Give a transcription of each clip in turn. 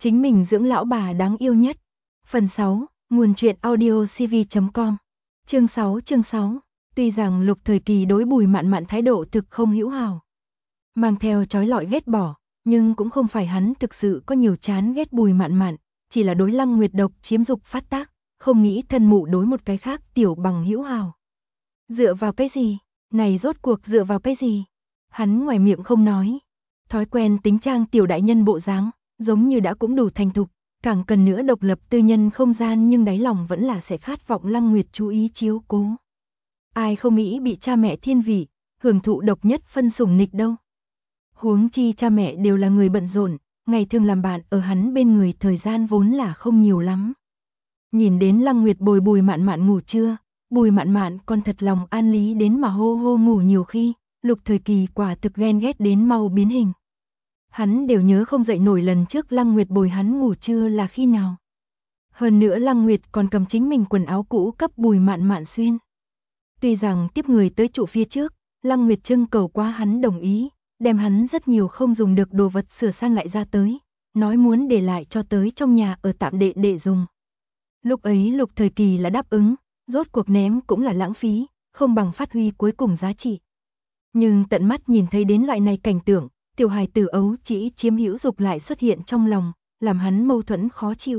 Chính mình dưỡng lão bà đáng yêu nhất. Phần 6, nguồn truyện audio cv.com. Chương 6. Tuy rằng Lục Thời Kỳ đối Bùi Mạn Mạn thái độ thực không hữu hảo, mang theo trói lọi ghét bỏ, nhưng cũng không phải hắn thực sự có nhiều chán ghét Bùi Mạn Mạn, chỉ là đối Lăng Nguyệt độc chiếm dục phát tác, không nghĩ thân mụ đối một cái khác tiểu bằng hữu hảo. Dựa vào cái gì? Này rốt cuộc dựa vào cái gì? Hắn ngoài miệng không nói, thói quen tính trang tiểu đại nhân bộ dáng, giống như đã cũng đủ thành thục, càng cần nữa độc lập tư nhân không gian, nhưng đáy lòng vẫn là sẽ khát vọng Lăng Nguyệt chú ý chiếu cố. Ai không nghĩ bị cha mẹ thiên vị, hưởng thụ độc nhất phân sủng nịch đâu. Huống chi cha mẹ đều là người bận rộn, ngày thường làm bạn ở hắn bên người thời gian vốn là không nhiều lắm. Nhìn đến Lăng Nguyệt bồi Bùi Mạn Mạn ngủ trưa, Bùi Mạn Mạn còn thật lòng an lý đến mà hô hô ngủ nhiều khi, Lục Thời Kỳ quả thực ghen ghét đến mau biến hình. Hắn đều nhớ không dậy nổi lần trước Lăng Nguyệt bồi hắn ngủ trưa là khi nào. Hơn nữa Lăng Nguyệt còn cầm chính mình quần áo cũ cấp Bùi Mạn Mạn xuyên. Tuy rằng tiếp người tới trụ phía trước, Lăng Nguyệt trưng cầu qua hắn đồng ý, đem hắn rất nhiều không dùng được đồ vật sửa sang lại ra tới, nói muốn để lại cho tới trong nhà ở tạm để dùng. Lúc ấy Lục Thời Kỳ là đáp ứng, rốt cuộc ném cũng là lãng phí, không bằng phát huy cuối cùng giá trị. Nhưng tận mắt nhìn thấy đến loại này cảnh tượng, tiểu hài tử ấu chỉ chiếm hữu dục lại xuất hiện trong lòng, làm hắn mâu thuẫn khó chịu.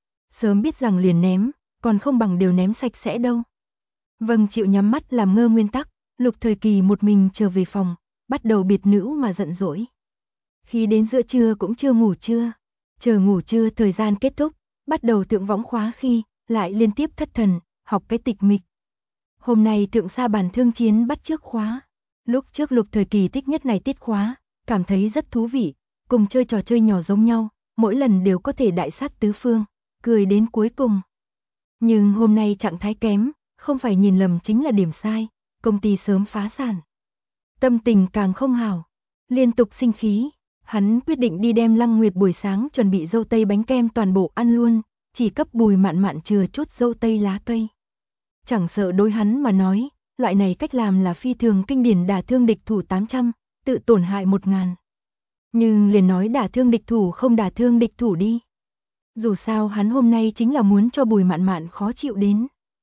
Sớm biết rằng liền ném, còn không bằng đều ném sạch sẽ đâu. Vâng, chịu nhắm mắt làm ngơ nguyên tắc, Lục Thời Kỳ một mình trở về phòng, bắt đầu biệt nữ mà giận dỗi. Khi đến giữa trưa cũng chưa ngủ trưa, chờ ngủ trưa thời gian kết thúc, bắt đầu thượng võng khóa khi, lại liên tiếp thất thần, học cái tịch mịch. Hôm nay thượng sa bàn thương chiến bắt trước khóa. Lúc trước Lục Thời Kỳ thích nhất này tiết khóa, cảm thấy rất thú vị, cùng chơi trò chơi nhỏ giống nhau, mỗi lần đều có thể đại sát tứ phương, cười đến cuối cùng. Nhưng hôm nay trạng thái kém, không phải nhìn lầm chính là điểm sai, công ty sớm phá sản. Tâm tình càng không hảo, liên tục sinh khí, hắn quyết định đi đem Lăng Nguyệt buổi sáng chuẩn bị dâu tây bánh kem toàn bộ ăn luôn, chỉ cấp Bùi Mạn Mạn chừa chút dâu tây lá cây. Chẳng sợ đối hắn mà nói, loại này cách làm là phi thường kinh điển, đả thương địch thủ 800, tự tổn hại 1000. Nhưng liền nói đả thương địch thủ không đả thương địch thủ đi. Dù sao hắn hôm nay chính là muốn cho Bùi Mạn Mạn khó chịu đến.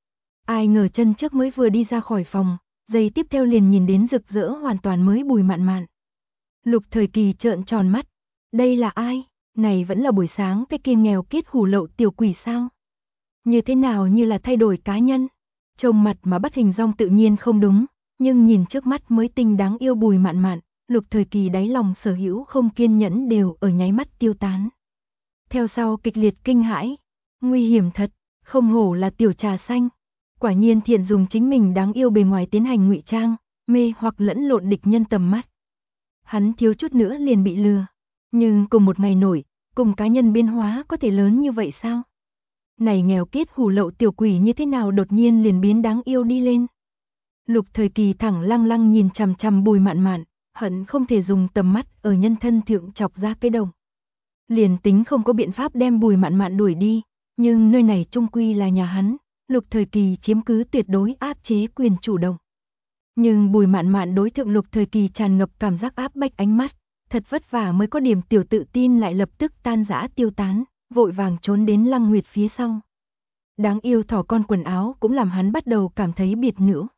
Ai ngờ chân trước mới vừa đi ra khỏi phòng, giây tiếp theo liền nhìn đến rực rỡ hoàn toàn mới Bùi Mạn Mạn. Lục Thời Kỳ trợn tròn mắt, đây là ai? Này vẫn là buổi sáng cái kia nghèo kiết hủ lậu tiểu quỷ sao? Như thế nào như là thay đổi cá nhân? Trông mặt mà bắt hình dong tự nhiên không đúng, nhưng nhìn trước mắt mới tinh đáng yêu Bùi Mạn Mạn, Lục Thời Kỳ đáy lòng sở hữu không kiên nhẫn đều ở nháy mắt tiêu tán. Theo sau kịch liệt kinh hãi, nguy hiểm thật, không hổ là tiểu trà xanh. Quả nhiên thiện dùng chính mình đáng yêu bề ngoài tiến hành ngụy trang, mê hoặc lẫn lộn địch nhân tầm mắt. Hắn thiếu chút nữa liền bị lừa, nhưng cùng một ngày nổi, cùng cá nhân biến hóa có thể lớn như vậy sao? Này nghèo kiết hủ lậu tiểu quỷ như thế nào đột nhiên liền biến đáng yêu đi lên? Lục Thời Kỳ thẳng lăng lăng nhìn chằm chằm Bùi Mạn Mạn, hận không thể dùng tầm mắt ở nhân thân thượng chọc ra cái đồng. Liền tính không có biện pháp đem Bùi Mạn Mạn đuổi đi, nhưng nơi này chung quy là nhà hắn, Lục Thời Kỳ chiếm cứ tuyệt đối áp chế quyền chủ động. Nhưng Bùi Mạn Mạn đối thượng Lục Thời Kỳ tràn ngập cảm giác áp bách ánh mắt, thật vất vả mới có điểm tiểu tự tin lại lập tức tan rã tiêu tán, vội vàng trốn đến Lăng Nguyệt phía sau. Đáng yêu thỏ con quần áo cũng làm hắn bắt đầu cảm thấy biệt nữ.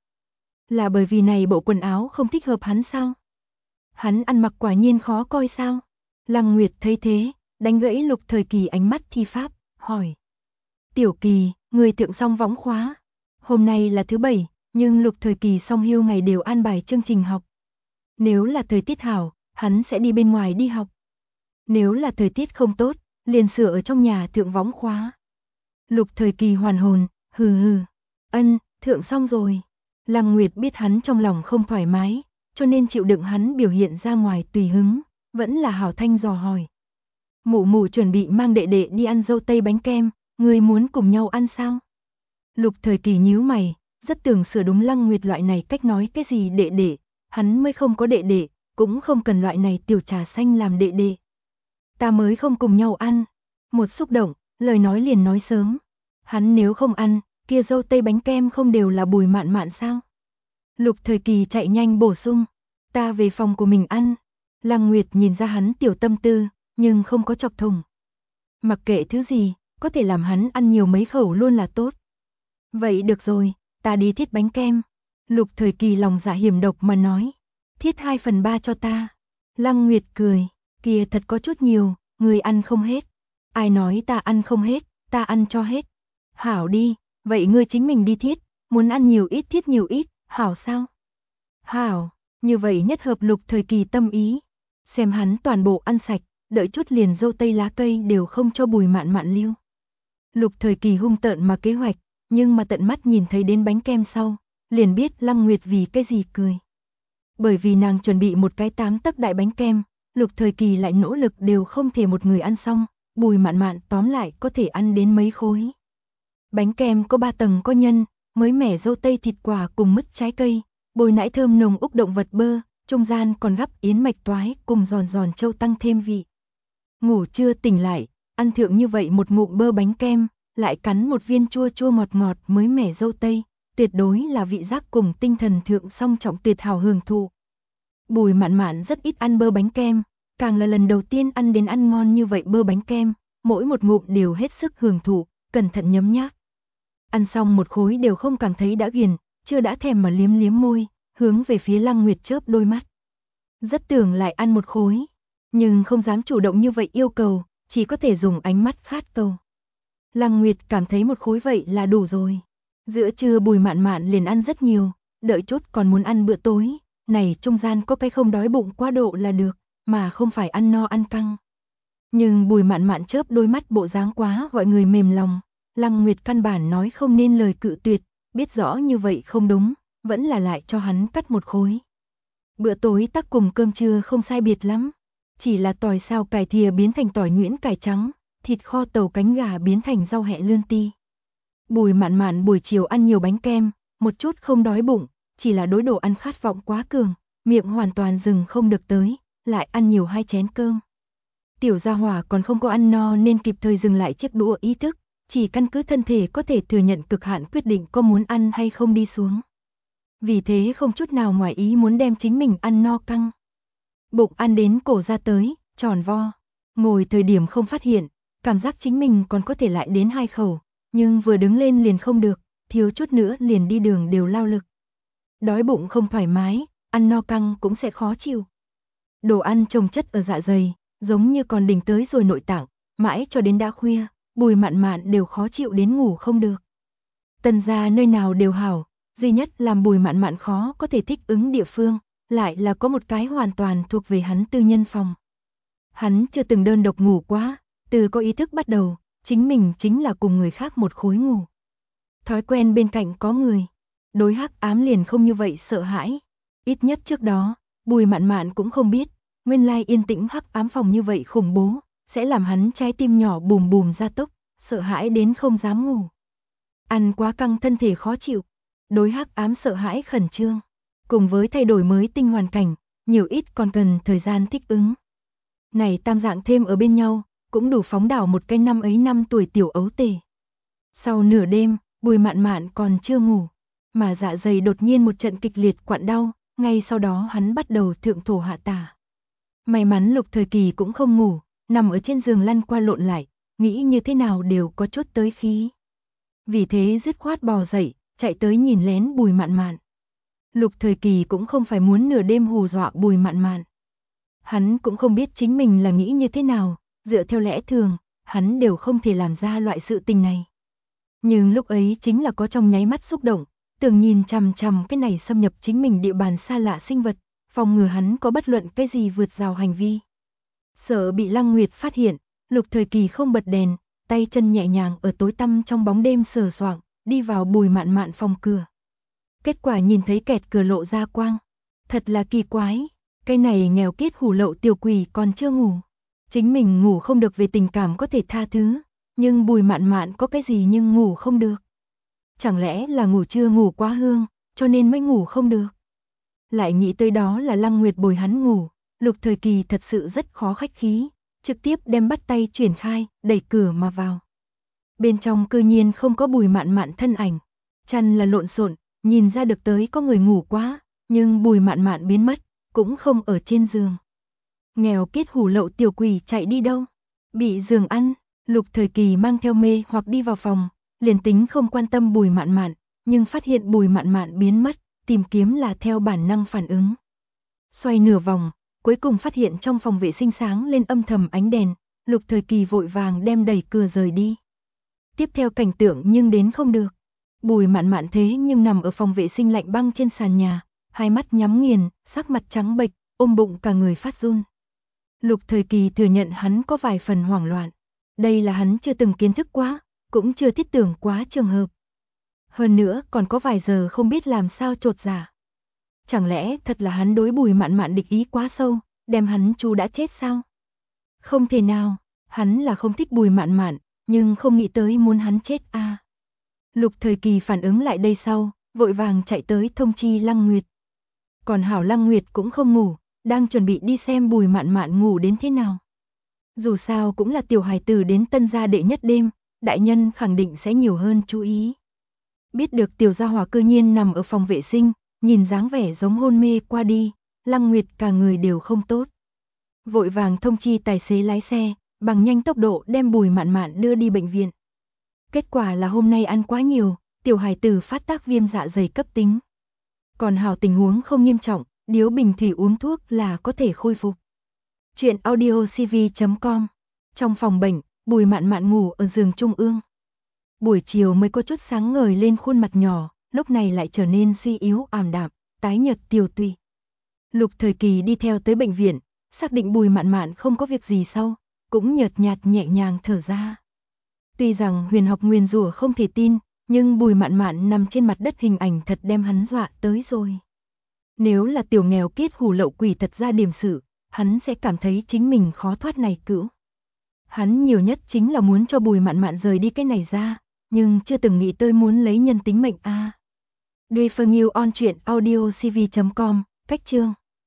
Là bởi vì này bộ quần áo không thích hợp hắn sao? Hắn ăn mặc quả nhiên khó coi sao? Lăng Nguyệt thấy thế, đánh gãy Lục Thời Kỳ ánh mắt thi pháp, hỏi. Tiểu Kỳ, người thượng xong võng khóa. Hôm nay là thứ Bảy, nhưng Lục Thời Kỳ song hưu ngày đều an bài chương trình học. Nếu là thời tiết hảo, hắn sẽ đi bên ngoài đi học. Nếu là thời tiết không tốt, liền sửa ở trong nhà thượng võng khóa. Lục Thời Kỳ hoàn hồn, hừ hừ. Ân, thượng xong rồi. Lăng Nguyệt biết hắn trong lòng không thoải mái, cho nên chịu đựng hắn biểu hiện ra ngoài tùy hứng, vẫn là hảo thanh dò hỏi. Mụ mụ chuẩn bị mang đệ đệ đi ăn dâu tây bánh kem, người muốn cùng nhau ăn sao? Lục Thời Kỳ nhíu mày, rất tưởng sửa đúng Lăng Nguyệt loại này cách nói cái gì đệ đệ, hắn mới không có đệ đệ, cũng không cần loại này tiểu trà xanh làm đệ đệ. Ta mới không cùng nhau ăn. Một xúc động, lời nói liền nói sớm. Hắn nếu không ăn, kia dâu tây bánh kem không đều là Bùi Mạn Mạn sao? Lục Thời Kỳ chạy nhanh bổ sung, ta về phòng của mình ăn. Lăng Nguyệt nhìn ra hắn tiểu tâm tư, nhưng không có chọc thủng. Mặc kệ thứ gì, có thể làm hắn ăn nhiều mấy khẩu luôn là tốt. Vậy được rồi, ta đi thiết bánh kem. Lục Thời Kỳ lòng dạ hiểm độc mà nói. Thiết 2/3 cho ta. Lăng Nguyệt cười, kia thật có chút nhiều, người ăn không hết. Ai nói ta ăn không hết, ta ăn cho hết. Hảo đi, vậy ngươi chính mình đi thiết, muốn ăn nhiều ít thiết nhiều ít, hảo sao? Hảo, như vậy nhất hợp Lục Thời Kỳ tâm ý. Xem hắn toàn bộ ăn sạch, đợi chút liền dâu tây lá cây đều không cho Bùi Mạn Mạn lưu. Lục Thời Kỳ hung tợn mà kế hoạch, nhưng mà tận mắt nhìn thấy đến bánh kem sau, liền biết Lăng Nguyệt vì cái gì cười. Bởi vì nàng chuẩn bị một cái 8 tấc đại bánh kem, Lục Thời Kỳ lại nỗ lực đều không thể một người ăn xong, Bùi Mạn Mạn tóm lại có thể ăn đến mấy khối. Bánh kem có 3 tầng có nhân, mới mẻ dâu tây thịt quả cùng mứt trái cây, bồi nãi thơm nồng úc động vật bơ, trung gian còn gắp yến mạch toái cùng giòn giòn châu tăng thêm vị. Ngủ trưa tỉnh lại, ăn thượng như vậy một ngụm bơ bánh kem, lại cắn một viên chua chua ngọt ngọt mới mẻ dâu tây, tuyệt đối là vị giác cùng tinh thần thượng song trọng tuyệt hảo hưởng thụ. Bùi Mạn Mạn rất ít ăn bơ bánh kem, càng là lần đầu tiên ăn đến ăn ngon như vậy bơ bánh kem, mỗi một ngụm đều hết sức hưởng thụ, cẩn thận nhấm nháp. Ăn xong một khối đều không cảm thấy đã ghiền, chưa đã thèm mà liếm liếm môi, hướng về phía Lăng Nguyệt chớp đôi mắt. Rất tưởng lại ăn một khối, nhưng không dám chủ động như vậy yêu cầu, chỉ có thể dùng ánh mắt khát cầu. Lăng Nguyệt cảm thấy một khối vậy là đủ rồi. Giữa trưa Bùi Mạn Mạn liền ăn rất nhiều, đợi chút còn muốn ăn bữa tối, này trung gian có cái không đói bụng quá độ là được, mà không phải ăn no ăn căng. Nhưng Bùi Mạn Mạn chớp đôi mắt bộ dáng quá gọi người mềm lòng, Lăng Nguyệt căn bản nói không nên lời cự tuyệt, biết rõ như vậy không đúng, vẫn là lại cho hắn cắt một khối. Bữa tối tắc cùng cơm trưa không sai biệt lắm, chỉ là tỏi xào cải thìa biến thành tỏi nhuyễn cải trắng, thịt kho tàu cánh gà biến thành rau hẹ lươn ti. Bùi Mạn Mạn buổi chiều ăn nhiều bánh kem, một chút không đói bụng, chỉ là đối đồ ăn khát vọng quá cường, miệng hoàn toàn dừng không được tới, lại ăn nhiều 2 chén cơm. Tiểu gia hỏa còn không có ăn no nên kịp thời dừng lại chiếc đũa ý thức, chỉ căn cứ thân thể có thể thừa nhận cực hạn quyết định có muốn ăn hay không đi xuống. Vì thế không chút nào ngoài ý muốn đem chính mình ăn no căng. Bụng ăn đến cổ ra tới, tròn vo, ngồi thời điểm không phát hiện, cảm giác chính mình còn có thể lại đến 2 khẩu, nhưng vừa đứng lên liền không được, thiếu chút nữa liền đi đường đều lao lực. Đói bụng không thoải mái, ăn no căng cũng sẽ khó chịu. Đồ ăn chồng chất ở dạ dày, giống như còn đỉnh tới rồi nội tạng, mãi cho đến đã khuya, Bùi Mạn Mạn đều khó chịu đến ngủ không được. Tần gia nơi nào đều hảo, duy nhất làm Bùi Mạn Mạn khó có thể thích ứng địa phương, lại là có một cái hoàn toàn thuộc về hắn tư nhân phòng. Hắn chưa từng đơn độc ngủ quá, từ có ý thức bắt đầu, chính mình chính là cùng người khác một khối ngủ. Thói quen bên cạnh có người, đối hắc ám liền không như vậy sợ hãi. Ít nhất trước đó, Bùi Mạn Mạn cũng không biết, nguyên lai yên tĩnh hắc ám phòng như vậy khủng bố, sẽ làm hắn trái tim nhỏ bùm bùm ra tốc, sợ hãi đến không dám ngủ. Ăn quá căng thân thể khó chịu, đối hắc ám sợ hãi khẩn trương, cùng với thay đổi mới tinh hoàn cảnh, nhiều ít còn cần thời gian thích ứng. Này tam dạng thêm ở bên nhau, cũng đủ phóng đảo một cái năm ấy 5 tuổi tiểu ấu tể. Sau nửa đêm, Bùi Mạn Mạn còn chưa ngủ, mà dạ dày đột nhiên một trận kịch liệt quặn đau, ngay sau đó hắn bắt đầu thượng thổ hạ tả. May mắn Lục Thời Kỳ cũng không ngủ, nằm ở trên giường lăn qua lộn lại, nghĩ như thế nào đều có chút tới khí. Vì thế dứt khoát bò dậy, chạy tới nhìn lén Bùi Mạn Mạn. Lục Thời Kỳ cũng không phải muốn nửa đêm hù dọa Bùi Mạn Mạn. Hắn cũng không biết chính mình là nghĩ như thế nào, dựa theo lẽ thường, hắn đều không thể làm ra loại sự tình này. Nhưng lúc ấy chính là có trong nháy mắt xúc động, tưởng nhìn chằm chằm cái này xâm nhập chính mình địa bàn xa lạ sinh vật, phòng ngừa hắn có bất luận cái gì vượt rào hành vi. Sợ bị Lăng Nguyệt phát hiện, Lục Thời Kỳ không bật đèn, tay chân nhẹ nhàng ở tối tăm trong bóng đêm sờ soạng, đi vào Bùi Mạn Mạn phòng cửa. Kết quả nhìn thấy kẹt cửa lộ ra quang. Thật là kỳ quái, cái này nghèo kiết hủ lậu tiểu quỷ còn chưa ngủ. Chính mình ngủ không được về tình cảm có thể tha thứ, nhưng Bùi Mạn Mạn có cái gì nhưng ngủ không được. Chẳng lẽ là ngủ chưa ngủ quá hương, cho nên mới ngủ không được. Lại nghĩ tới đó là Lăng Nguyệt bồi hắn ngủ, Lục Thời Kỳ thật sự rất khó khách khí, trực tiếp đem bắt tay chuyển khai, đẩy cửa mà vào. Bên trong cư nhiên không có Bùi Mạn Mạn thân ảnh, chăn là lộn xộn, nhìn ra được tới có người ngủ quá, nhưng Bùi Mạn Mạn biến mất, cũng không ở trên giường. Nghèo kiết hủ lậu tiểu quỷ chạy đi đâu? Bị giường ăn, Lục Thời Kỳ mang theo mê hoặc đi vào phòng, liền tính không quan tâm Bùi Mạn Mạn, nhưng phát hiện Bùi Mạn Mạn biến mất, tìm kiếm là theo bản năng phản ứng. Xoay nửa vòng, cuối cùng phát hiện trong phòng vệ sinh sáng lên âm thầm ánh đèn, Lục Thời Kỳ vội vàng đem đẩy cửa rời đi. Tiếp theo cảnh tượng nhưng đến không được. Bùi Mạn Mạn thế nhưng nằm ở phòng vệ sinh lạnh băng trên sàn nhà, hai mắt nhắm nghiền, sắc mặt trắng bệch, ôm bụng cả người phát run. Lục Thời Kỳ thừa nhận hắn có vài phần hoảng loạn. Đây là hắn chưa từng kiến thức quá, cũng chưa thiết tưởng quá trường hợp. Hơn nữa còn có vài giờ không biết làm sao chột dạ. Chẳng lẽ thật là hắn đối Bùi Mạn Mạn địch ý quá sâu, đem hắn chu đã chết sao? Không thể nào, hắn là không thích Bùi Mạn Mạn, nhưng không nghĩ tới muốn hắn chết a. Lục Thời Kỳ phản ứng lại đây sau, vội vàng chạy tới thông chi Lăng Nguyệt. Còn hảo Lăng Nguyệt cũng không ngủ, đang chuẩn bị đi xem Bùi Mạn Mạn ngủ đến thế nào. Dù sao cũng là tiểu hài tử đến Tân gia đệ nhất đêm, đại nhân khẳng định sẽ nhiều hơn chú ý. Biết được tiểu gia hỏa cư nhiên nằm ở phòng vệ sinh, nhìn dáng vẻ giống hôn mê qua đi, Lăng Nguyệt cả người đều không tốt. Vội vàng thông chi tài xế lái xe, bằng nhanh tốc độ đem Bùi Mạn Mạn đưa đi bệnh viện. Kết quả là hôm nay ăn quá nhiều, tiểu hài tử phát tác viêm dạ dày cấp tính. Còn hảo tình huống không nghiêm trọng, điếu bình thủy uống thuốc là có thể khôi phục. Chuyện audiocv.com. Trong phòng bệnh, Bùi Mạn Mạn ngủ ở giường trung ương. Buổi chiều mới có chút sáng ngời lên khuôn mặt nhỏ, lúc này lại trở nên suy yếu ảm đạm, tái nhợt tiều tụy. Lục Thời Kỳ đi theo tới bệnh viện, xác định Bùi Mạn Mạn không có việc gì sau, cũng nhợt nhạt nhẹ nhàng thở ra. Tuy rằng huyền học nguyền rủa không thể tin, nhưng Bùi Mạn Mạn nằm trên mặt đất hình ảnh thật đem hắn dọa tới rồi. Nếu là tiểu nghèo kiết hủ lậu quỷ thật ra điểm sự, hắn sẽ cảm thấy chính mình khó thoát này cữu. Hắn nhiều nhất chính là muốn cho Bùi Mạn Mạn rời đi cái này ra, nhưng chưa từng nghĩ tới muốn lấy nhân tính mệnh a. Duy Phương Yêu on truyện audiocv.com, cách chương